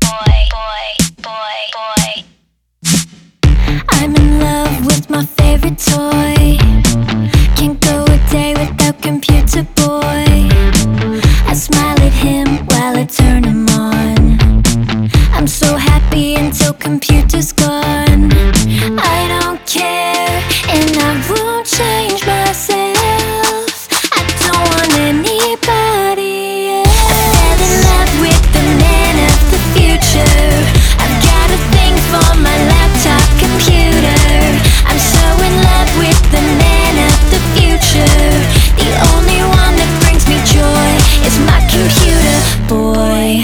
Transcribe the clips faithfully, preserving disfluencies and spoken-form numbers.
I'm in love with my favorite toy. Can't go a day without Computer Boy. I smile at him while I turn him on. I'm so happy until computer's gone. I don't care and I won't change myself. I don't want anybody else. I fell in love with the man of the future. I've got a thing for my laptop computer. I'm so in love with the man of the future. The only one that brings me joy is my computer boy.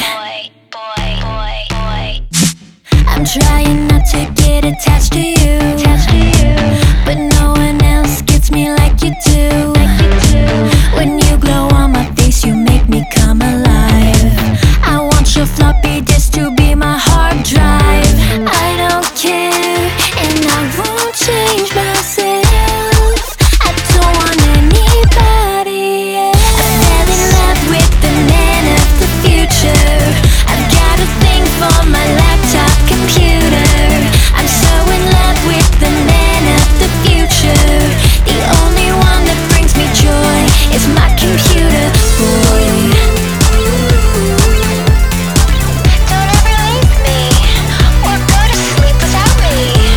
I'm trying not to get attached to you, but no one else gets me like you do. When you glow on my face, you make me come alive. I want your floppy disk to be my hard drive. I don't care and I won't change myself. I don't want anybody else. I fell in love with the man of the future. I've got a thing for my laptop computer. I'm so in love with the man of the future. The only one that brings me joy is my computer boy. Don't ever leave me or go to sleep without me.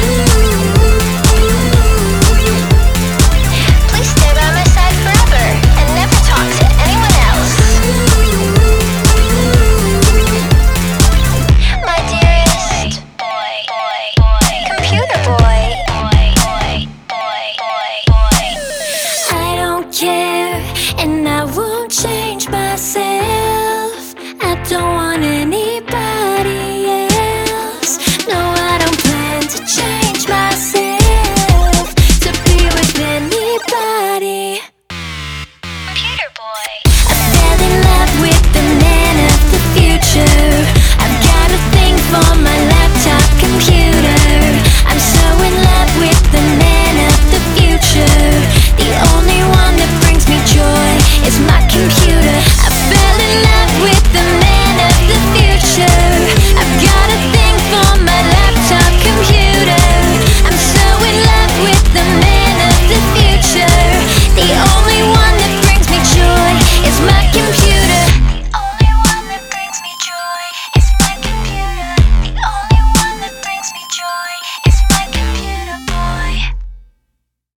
Please stay by my side forever and never talk to anyone else. My dearest boy, computer boy. I don't care and I won't change myself. I don't want anybody else. No, I don't plan to change myself to be with anybody. Computer boy. I fell in love with the man of the future. I've got a thing for my laptop computer. I'm so in love with the man of the future. The only one that brings me joy is my computer.